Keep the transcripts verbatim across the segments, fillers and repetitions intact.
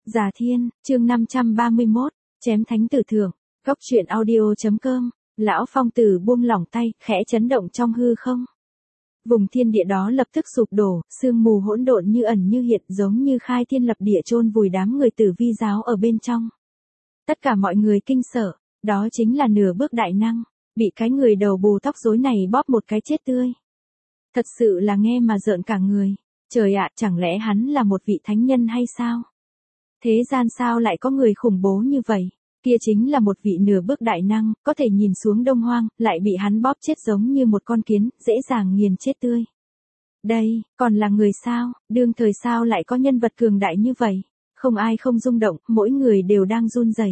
Già Thiên, chương năm trăm ba mươi mốt, chém thánh tử thượng, góc truyện audio.com, lão phong tử buông lỏng tay, khẽ chấn động trong hư không. Vùng thiên địa đó lập tức sụp đổ, sương mù hỗn độn như ẩn như hiện giống như khai thiên lập địa chôn vùi đám người tử vi giáo ở bên trong. Tất cả mọi người kinh sợ, đó chính là nửa bước đại năng, bị cái người đầu bù tóc rối này bóp một cái chết tươi. Thật sự là nghe mà rợn cả người, trời ạ, chẳng lẽ hắn là một vị thánh nhân hay sao? Thế gian sao lại có người khủng bố như vậy? Kia chính là một vị nửa bước đại năng, có thể nhìn xuống Đông Hoang, lại bị hắn bóp chết giống như một con kiến, dễ dàng nghiền chết tươi. Đây, còn là người sao, đương thời sao lại có nhân vật cường đại như vậy? Không ai không rung động, mỗi người đều đang run rẩy.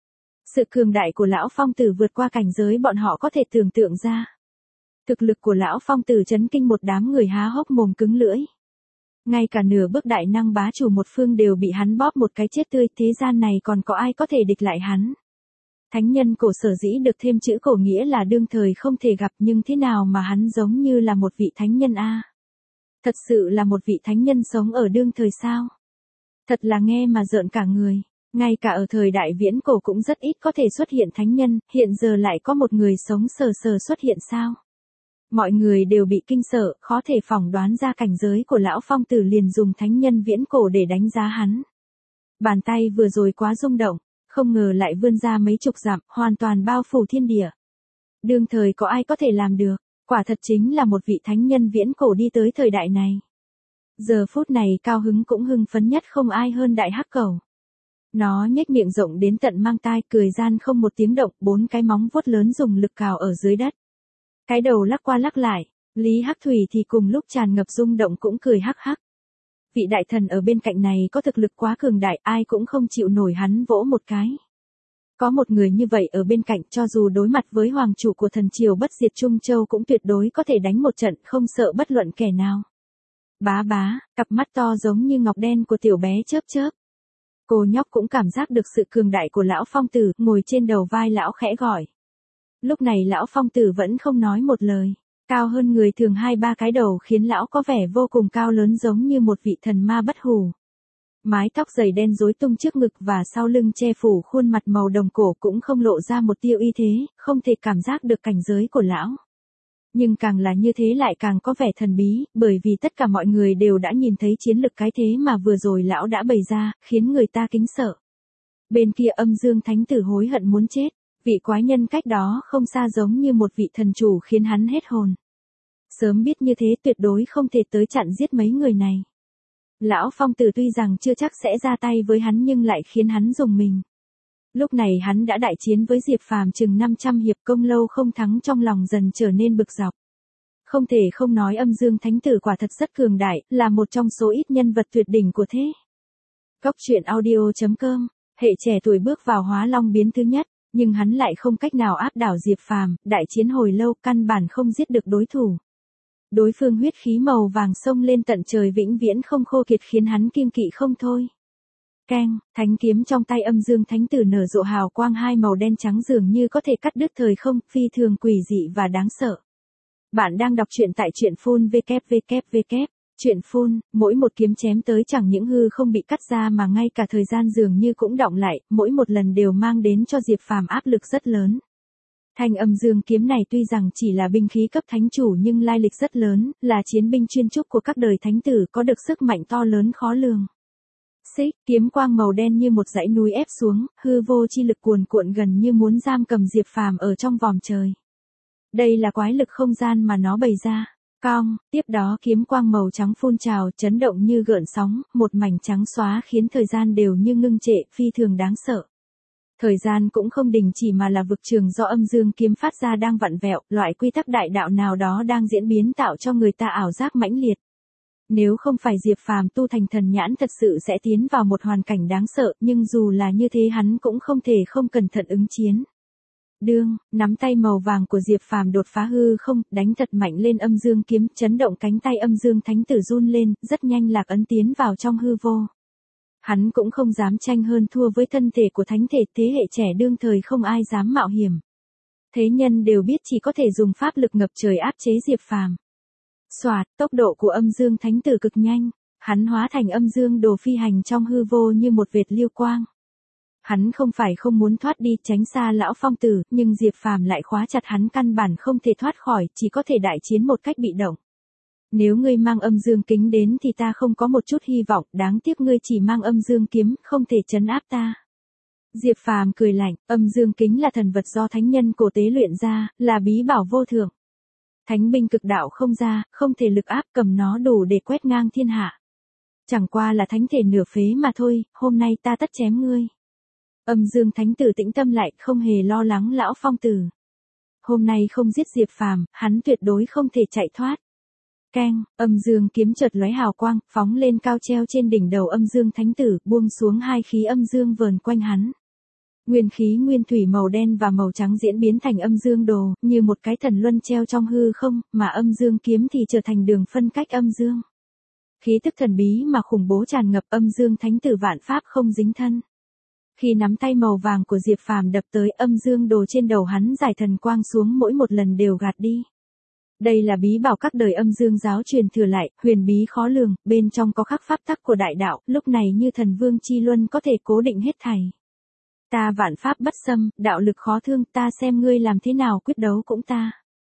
Sự cường đại của lão phong tử vượt qua cảnh giới bọn họ có thể tưởng tượng ra. Thực lực của lão phong tử chấn kinh một đám người há hốc mồm cứng lưỡi. Ngay cả nửa bước đại năng bá chủ một phương đều bị hắn bóp một cái chết tươi, thế gian này còn có ai có thể địch lại hắn. Thánh nhân cổ sở dĩ được thêm chữ cổ nghĩa là đương thời không thể gặp, nhưng thế nào mà hắn giống như là một vị thánh nhân a? Thật sự là một vị thánh nhân sống ở đương thời sao? Thật là nghe mà rợn cả người, ngay cả ở thời đại viễn cổ cũng rất ít có thể xuất hiện thánh nhân, hiện giờ lại có một người sống sờ sờ xuất hiện sao? Mọi người đều bị kinh sợ, khó thể phỏng đoán ra cảnh giới của lão phong tử, liền dùng thánh nhân viễn cổ để đánh giá hắn. Bàn tay vừa rồi quá rung động, không ngờ lại vươn ra mấy chục dặm, hoàn toàn bao phủ thiên địa. Đương thời có ai có thể làm được, quả thật chính là một vị thánh nhân viễn cổ đi tới thời đại này. Giờ phút này cao hứng cũng hưng phấn nhất không ai hơn đại hắc cẩu. Nó nhếch miệng rộng đến tận mang tai, cười gian không một tiếng động, bốn cái móng vuốt lớn dùng lực cào ở dưới đất. Cái đầu lắc qua lắc lại, Lý Hắc Thủy thì cùng lúc tràn ngập rung động cũng cười hắc hắc. Vị đại thần ở bên cạnh này có thực lực quá cường đại, ai cũng không chịu nổi hắn vỗ một cái. Có một người như vậy ở bên cạnh, cho dù đối mặt với hoàng chủ của thần triều bất diệt Trung Châu cũng tuyệt đối có thể đánh một trận, không sợ bất luận kẻ nào. Bá bá, cặp mắt to giống như ngọc đen của tiểu bé chớp chớp. Cô nhóc cũng cảm giác được sự cường đại của lão phong tử, ngồi trên đầu vai lão khẽ gọi. Lúc này lão phong tử vẫn không nói một lời, cao hơn người thường hai ba cái đầu khiến lão có vẻ vô cùng cao lớn giống như một vị thần ma bất hủ. Mái tóc dày đen rối tung trước ngực và sau lưng che phủ khuôn mặt màu đồng cổ cũng không lộ ra một tia uy thế, không thể cảm giác được cảnh giới của lão. Nhưng càng là như thế lại càng có vẻ thần bí, bởi vì tất cả mọi người đều đã nhìn thấy chiến lực cái thế mà vừa rồi lão đã bày ra, khiến người ta kính sợ. Bên kia Âm Dương Thánh Tử hối hận muốn chết. Vị quái nhân cách đó không xa giống như một vị thần chủ khiến hắn hết hồn. Sớm biết như thế tuyệt đối không thể tới chặn giết mấy người này. Lão phong tử tuy rằng chưa chắc sẽ ra tay với hắn nhưng lại khiến hắn dùng mình. Lúc này hắn đã đại chiến với Diệp Phàm chừng năm trăm hiệp, công lâu không thắng trong lòng dần trở nên bực dọc. Không thể không nói Âm Dương Thánh Tử quả thật rất cường đại, là một trong số ít nhân vật tuyệt đỉnh của thế. Góc truyện audio.com, hệ trẻ tuổi bước vào hóa long biến thứ nhất. Nhưng hắn lại không cách nào áp đảo Diệp Phàm, đại chiến hồi lâu căn bản không giết được đối thủ. Đối phương huyết khí màu vàng xông lên tận trời vĩnh viễn không khô kiệt khiến hắn kiêng kỵ không thôi. Keng, thánh kiếm trong tay Âm Dương Thánh Tử nở rộ hào quang hai màu đen trắng dường như có thể cắt đứt thời không, phi thường quỷ dị và đáng sợ. Bạn đang đọc truyện tại truyện phun www. Chuyện phun, mỗi một kiếm chém tới chẳng những hư không bị cắt ra mà ngay cả thời gian dường như cũng đọng lại, mỗi một lần đều mang đến cho Diệp Phàm áp lực rất lớn. Thanh Âm Dương kiếm này tuy rằng chỉ là binh khí cấp thánh chủ nhưng lai lịch rất lớn, là chiến binh chuyên trúc của các đời thánh tử, có được sức mạnh to lớn khó lường. Xích, kiếm quang màu đen như một dãy núi ép xuống, hư vô chi lực cuồn cuộn gần như muốn giam cầm Diệp Phàm ở trong vòm trời. Đây là quái lực không gian mà nó bày ra. Cong, tiếp đó kiếm quang màu trắng phun trào, chấn động như gợn sóng, một mảnh trắng xóa khiến thời gian đều như ngưng trệ, phi thường đáng sợ. Thời gian cũng không đình chỉ mà là vực trường do Âm Dương kiếm phát ra đang vặn vẹo, loại quy tắc đại đạo nào đó đang diễn biến tạo cho người ta ảo giác mãnh liệt. Nếu không phải Diệp Phàm tu thành thần nhãn thật sự sẽ tiến vào một hoàn cảnh đáng sợ, nhưng dù là như thế hắn cũng không thể không cẩn thận ứng chiến. Đương, nắm tay màu vàng của Diệp Phàm đột phá hư không, đánh thật mạnh lên Âm Dương kiếm, chấn động cánh tay Âm Dương Thánh Tử run lên, rất nhanh lạc ấn tiến vào trong hư vô. Hắn cũng không dám tranh hơn thua với thân thể của thánh thể, thế hệ trẻ đương thời không ai dám mạo hiểm. Thế nhân đều biết chỉ có thể dùng pháp lực ngập trời áp chế Diệp Phàm. Soạt, tốc độ của Âm Dương Thánh Tử cực nhanh, Hắn hóa thành âm dương đồ phi hành trong hư vô như một vệt lưu quang. Hắn không phải không muốn thoát đi tránh xa lão phong tử, nhưng Diệp Phàm lại khóa chặt hắn căn bản không thể thoát khỏi, chỉ có thể đại chiến một cách bị động. Nếu ngươi mang âm dương kính đến thì ta không có một chút hy vọng, đáng tiếc ngươi chỉ mang âm dương kiếm, không thể trấn áp ta. Diệp Phàm cười lạnh, âm dương kính là thần vật do thánh nhân cổ tế luyện ra, là bí bảo vô thượng. Thánh binh cực đạo không ra, không thể lực áp, cầm nó đủ để quét ngang thiên hạ. Chẳng qua là thánh thể nửa phế mà thôi, hôm nay ta tất chém ngươi. Âm dương thánh tử tĩnh tâm lại, không hề lo lắng lão phong tử. Hôm nay không giết Diệp Phàm, hắn tuyệt đối không thể chạy thoát. Keng, âm dương kiếm chợt lóe hào quang, phóng lên cao treo trên đỉnh đầu âm dương thánh tử, buông xuống hai khí âm dương vờn quanh hắn. Nguyên khí nguyên thủy màu đen và màu trắng diễn biến thành âm dương đồ, như một cái thần luân treo trong hư không, mà âm dương kiếm thì trở thành đường phân cách âm dương. Khí tức thần bí mà khủng bố tràn ngập, âm dương thánh tử vạn pháp không dính thân. Khi nắm tay màu vàng của Diệp Phàm đập tới, âm dương đồ trên đầu hắn giải thần quang xuống, mỗi một lần đều gạt đi. Đây là bí bảo các đời âm dương giáo truyền thừa lại, huyền bí khó lường, bên trong có khắc pháp tắc của đại đạo, lúc này như thần vương chi luân có thể cố định hết thảy. Ta vạn pháp bất xâm, đạo lực khó thương, ta xem ngươi làm thế nào quyết đấu cũng ta.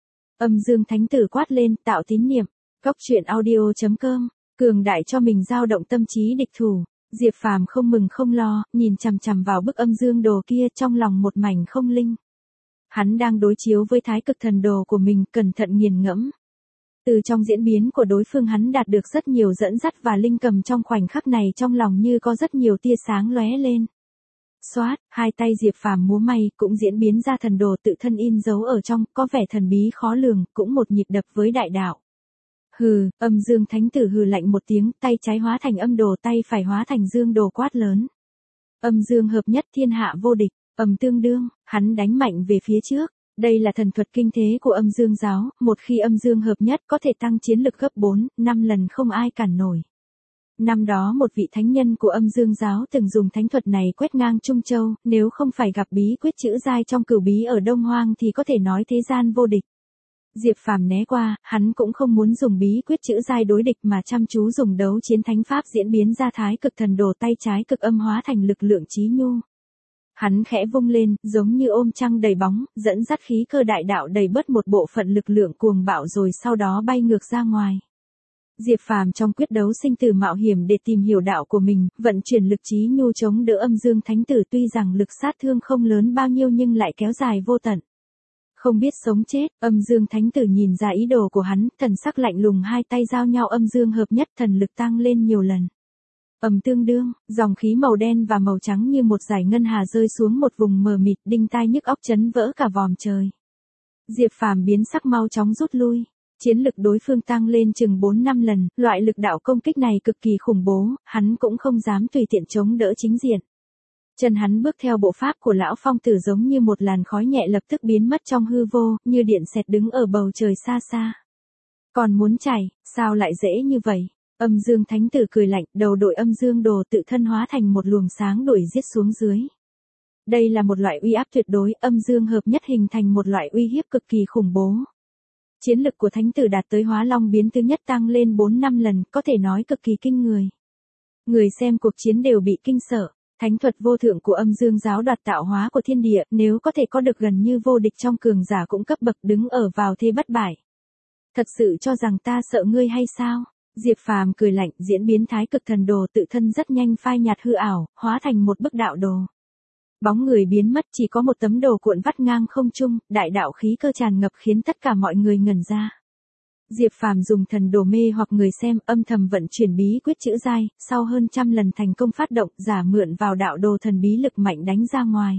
Âm dương thánh tử quát lên, tạo tín niệm. Góc truyện audio chấm com, cường đại cho mình dao động tâm trí địch thủ. Diệp Phàm không mừng không lo, nhìn chằm chằm vào bức âm dương đồ kia, trong lòng một mảnh không linh. Hắn đang đối chiếu với thái cực thần đồ của mình, cẩn thận nghiền ngẫm. Từ trong diễn biến của đối phương hắn đạt được rất nhiều dẫn dắt và linh cầm, trong khoảnh khắc này trong lòng như có rất nhiều tia sáng lóe lên. Xoát, hai tay Diệp Phàm múa may, cũng diễn biến ra thần đồ tự thân in dấu ở trong, có vẻ thần bí khó lường, cũng một nhịp đập với đại đạo. Hừ, âm dương thánh tử hừ lạnh một tiếng, tay trái hóa thành âm đồ, tay phải hóa thành dương đồ, quát lớn. Âm dương hợp nhất, thiên hạ vô địch, âm tương đương, hắn đánh mạnh về phía trước. Đây là thần thuật kinh thế của âm dương giáo, một khi âm dương hợp nhất có thể tăng chiến lực gấp bốn, năm lần không ai cản nổi. Năm đó một vị thánh nhân của âm dương giáo từng dùng thánh thuật này quét ngang Trung Châu, nếu không phải gặp bí quyết chữ giai trong cửu bí ở Đông Hoang thì có thể nói thế gian vô địch. Diệp Phàm né qua, hắn cũng không muốn dùng bí quyết chữ giai đối địch mà chăm chú dùng đấu chiến thánh pháp diễn biến ra thái cực thần đồ, tay trái cực âm hóa thành lực lượng chí nhu. Hắn khẽ vung lên, giống như ôm trăng đầy bóng, dẫn dắt khí cơ đại đạo đầy bớt một bộ phận lực lượng cuồng bạo rồi sau đó bay ngược ra ngoài. Diệp Phàm trong quyết đấu sinh tử mạo hiểm để tìm hiểu đạo của mình, vận chuyển lực chí nhu chống đỡ âm dương thánh tử, tuy rằng lực sát thương không lớn bao nhiêu nhưng lại kéo dài vô tận. Không biết sống chết, âm dương thánh tử nhìn ra ý đồ của hắn, thần sắc lạnh lùng, hai tay giao nhau âm dương hợp nhất, thần lực tăng lên nhiều lần. Ầm tương đương, dòng khí màu đen và màu trắng như một dải ngân hà rơi xuống một vùng mờ mịt, đinh tai nhức óc, chấn vỡ cả vòm trời. Diệp Phàm biến sắc, mau chóng rút lui. Chiến lực đối phương tăng lên chừng bốn năm lần, loại lực đạo công kích này cực kỳ khủng bố, hắn cũng không dám tùy tiện chống đỡ chính diện. Chân hắn bước theo bộ pháp của lão phong tử giống như một làn khói nhẹ lập tức biến mất trong hư vô, như điện xẹt đứng ở bầu trời xa xa. Còn muốn chạy, sao lại dễ như vậy? Âm dương thánh tử cười lạnh, đầu đội âm dương đồ tự thân hóa thành một luồng sáng đuổi giết xuống dưới. Đây là một loại uy áp tuyệt đối, âm dương hợp nhất hình thành một loại uy hiếp cực kỳ khủng bố. Chiến lực của thánh tử đạt tới hóa long biến thứ nhất, tăng lên bốn năm lần, có thể nói cực kỳ kinh người. Người xem cuộc chiến đều bị kinh sợ. Thánh thuật vô thượng của âm dương giáo đoạt tạo hóa của thiên địa, nếu có thể có được gần như vô địch trong cường giả cũng cấp bậc, đứng ở vào thế bất bại. Thật sự cho rằng ta sợ ngươi hay sao? Diệp Phàm cười lạnh, diễn biến thái cực thần đồ tự thân rất nhanh phai nhạt hư ảo, hóa thành một bức đạo đồ. Bóng người biến mất, chỉ có một tấm đồ cuộn vắt ngang không trung, đại đạo khí cơ tràn ngập khiến tất cả mọi người ngẩn ra. Diệp Phàm dùng thần đồ mê hoặc người xem, âm thầm vận chuyển bí quyết chữ giai, sau hơn trăm lần thành công phát động, giả mượn vào đạo đồ thần bí lực mạnh đánh ra ngoài.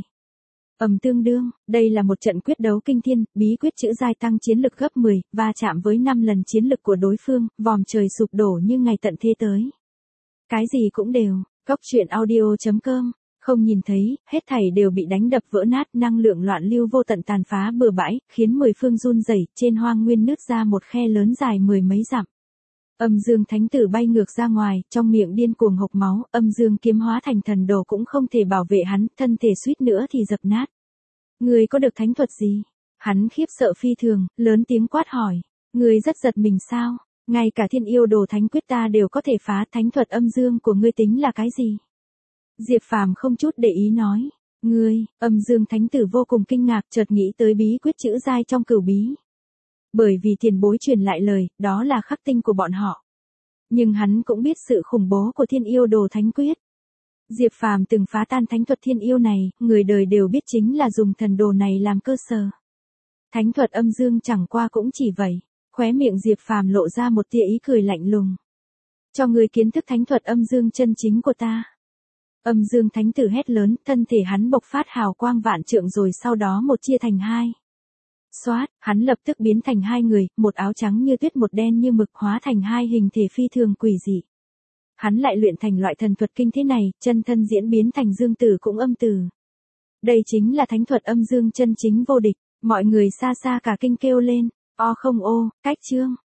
Ầm tương đương, đây là một trận quyết đấu kinh thiên, bí quyết chữ giai tăng chiến lực gấp mười, va chạm với năm lần chiến lực của đối phương, vòm trời sụp đổ như ngày tận thế tới. Cái gì cũng đều, góc truyện audio chấm com. Không nhìn thấy, hết thảy đều bị đánh đập vỡ nát, năng lượng loạn lưu vô tận tàn phá bừa bãi, khiến mười phương run rẩy, trên hoang nguyên nứt ra một khe lớn dài mười mấy dặm. Âm dương thánh tử bay ngược ra ngoài, trong miệng điên cuồng hộc máu, âm dương kiếm hóa thành thần đồ cũng không thể bảo vệ hắn, thân thể suýt nữa thì dập nát. Người có được thánh thuật gì? Hắn khiếp sợ phi thường, lớn tiếng quát hỏi. Người rất giật mình sao? Ngay cả thiên yêu đồ thánh quyết ta đều có thể phá, thánh thuật âm dương của ngươi tính là cái gì? Diệp Phàm không chút để ý nói. Ngươi, âm dương thánh tử vô cùng kinh ngạc, chợt nghĩ tới bí quyết chữ giai trong cửu bí. Bởi vì tiền bối truyền lại lời, đó là khắc tinh của bọn họ. Nhưng hắn cũng biết sự khủng bố của thiên yêu đồ thánh quyết. Diệp Phàm từng phá tan thánh thuật thiên yêu này, người đời đều biết chính là dùng thần đồ này làm cơ sở. Thánh thuật âm dương chẳng qua cũng chỉ vậy. Khóe miệng Diệp Phàm lộ ra một tia ý cười lạnh lùng. Cho ngươi kiến thức thánh thuật âm dương chân chính của ta. Âm dương thánh tử hét lớn, thân thể hắn bộc phát hào quang vạn trượng rồi sau đó một chia thành hai. Xoát, hắn lập tức biến thành hai người, một áo trắng như tuyết một đen như mực, hóa thành hai hình thể phi thường quỷ dị. Hắn lại luyện thành loại thần thuật kinh thế này, chân thân diễn biến thành dương tử cũng âm tử. Đây chính là thánh thuật âm dương chân chính vô địch, mọi người xa xa cả kinh kêu lên, o không ô, cách chương.